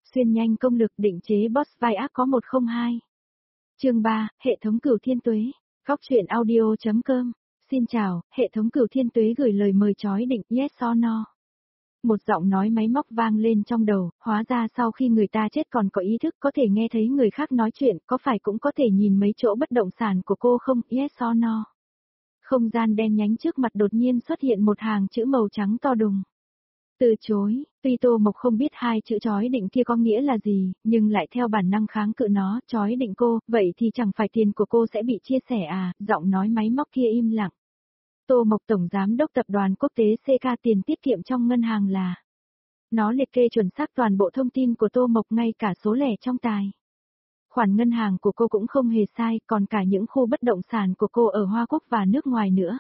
Xuyên nhanh công lực định chế boss vai ác có 102. Chương 3, hệ thống Cửu Thiên Tuế. Góc truyện audio.com. Xin chào, hệ thống Cửu Thiên Tuế gửi lời mời chói định yes or no. Một giọng nói máy móc vang lên trong đầu, hóa ra sau khi người ta chết còn có ý thức có thể nghe thấy người khác nói chuyện, có phải cũng có thể nhìn mấy chỗ bất động sản của cô không, yes or no. Không gian đen nhánh trước mặt đột nhiên xuất hiện một hàng chữ màu trắng to đùng. Từ chối, tuy Tô Mộc không biết hai chữ chói định kia có nghĩa là gì, nhưng lại theo bản năng kháng cự nó, chói định cô, vậy thì chẳng phải tiền của cô sẽ bị chia sẻ à, giọng nói máy móc kia im lặng. Tô Mộc tổng giám đốc tập đoàn quốc tế CK tiền tiết kiệm trong ngân hàng là. Nó liệt kê chuẩn xác toàn bộ thông tin của Tô Mộc ngay cả số lẻ trong tài. Khoản ngân hàng của cô cũng không hề sai, còn cả những khu bất động sản của cô ở Hoa Quốc và nước ngoài nữa.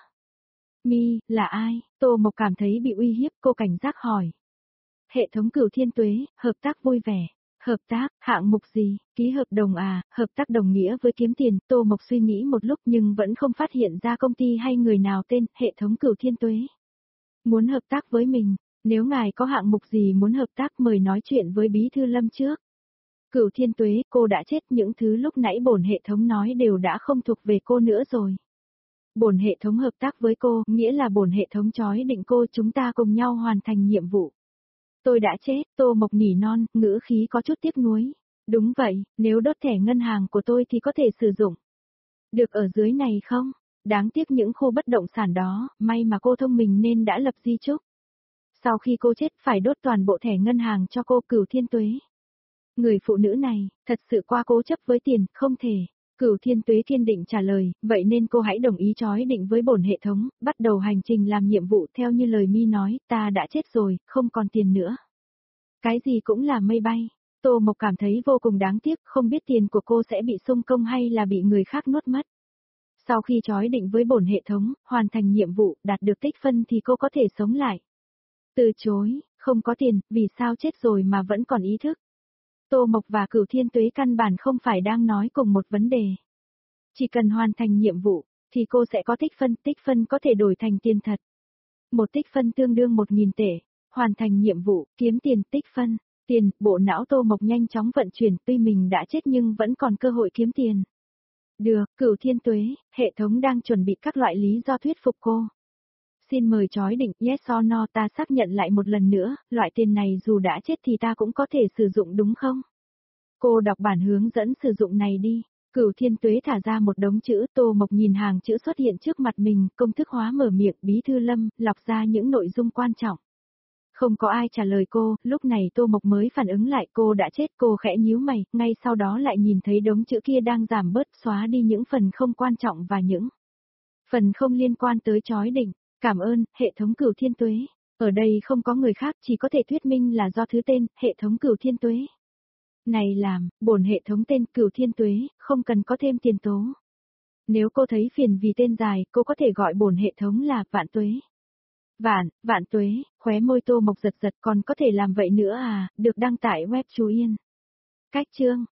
Mi, là ai? Tô Mộc cảm thấy bị uy hiếp, cô cảnh giác hỏi. Hệ thống Cửu Thiên Tuế, hợp tác vui vẻ. Hợp tác, hạng mục gì? Ký hợp đồng à? Hợp tác đồng nghĩa với kiếm tiền. Tô Mộc suy nghĩ một lúc nhưng vẫn không phát hiện ra công ty hay người nào tên hệ thống Cửu Thiên Tuế. Muốn hợp tác với mình, nếu ngài có hạng mục gì muốn hợp tác mời nói chuyện với Bí thư Lâm trước. Cửu Thiên Tuế, cô đã chết, những thứ lúc nãy bổn hệ thống nói đều đã không thuộc về cô nữa rồi. Bổn hệ thống hợp tác với cô, nghĩa là bổn hệ thống chói định cô, chúng ta cùng nhau hoàn thành nhiệm vụ. Tôi đã chết, Tô Mộc nỉ non, ngữ khí có chút tiếc nuối. Đúng vậy, nếu đốt thẻ ngân hàng của tôi thì có thể sử dụng. Được ở dưới này không? Đáng tiếc những khu bất động sản đó, may mà cô thông minh nên đã lập di chúc. Sau khi cô chết phải đốt toàn bộ thẻ ngân hàng cho cô. Cửu Thiên Tuế. Người phụ nữ này, thật sự quá cố chấp với tiền, không thể. Cửu Thiên Tuế kiên định trả lời, vậy nên cô hãy đồng ý chói định với bổn hệ thống, bắt đầu hành trình làm nhiệm vụ theo như lời Mi nói, ta đã chết rồi, không còn tiền nữa. Cái gì cũng là mây bay. Tô Mộc cảm thấy vô cùng đáng tiếc, không biết tiền của cô sẽ bị xung công hay là bị người khác nuốt mất. Sau khi chói định với bổn hệ thống, hoàn thành nhiệm vụ, đạt được tích phân thì cô có thể sống lại. Từ chối, không có tiền, vì sao chết rồi mà vẫn còn ý thức. Tô Mộc và Cửu Thiên Tuế căn bản không phải đang nói cùng một vấn đề. Chỉ cần hoàn thành nhiệm vụ, thì cô sẽ có tích phân có thể đổi thành tiền thật. Một tích phân tương đương 1.000 tệ, hoàn thành nhiệm vụ, kiếm tiền, tích phân, tiền, bộ não Tô Mộc nhanh chóng vận chuyển, tuy mình đã chết nhưng vẫn còn cơ hội kiếm tiền. Được, Cửu Thiên Tuế, hệ thống đang chuẩn bị các loại lý do thuyết phục cô. Xin mời chói định, yes or no, ta xác nhận lại một lần nữa, loại tiền này dù đã chết thì ta cũng có thể sử dụng đúng không? Cô đọc bản hướng dẫn sử dụng này đi. Cửu Thiên Tuế thả ra một đống chữ, Tô Mộc nhìn hàng chữ xuất hiện trước mặt mình, công thức hóa mở miệng, Bí thư Lâm, lọc ra những nội dung quan trọng. Không có ai trả lời cô, lúc này Tô Mộc mới phản ứng lại, cô đã chết, cô khẽ nhíu mày, ngay sau đó lại nhìn thấy đống chữ kia đang giảm bớt, xóa đi những phần không quan trọng và những phần không liên quan tới chói định. Cảm ơn, hệ thống Cửu Thiên Tuế. Ở đây không có người khác, chỉ có thể thuyết minh là do thứ tên, hệ thống Cửu Thiên Tuế. Này làm, bổn hệ thống tên Cửu Thiên Tuế, không cần có thêm tiền tố. Nếu cô thấy phiền vì tên dài, cô có thể gọi bổn hệ thống là Vạn Tuế. Vạn Tuế, khóe môi Tô Mộc giật giật, còn có thể làm vậy nữa à, được đăng tải web Chú Yên. Cách chương,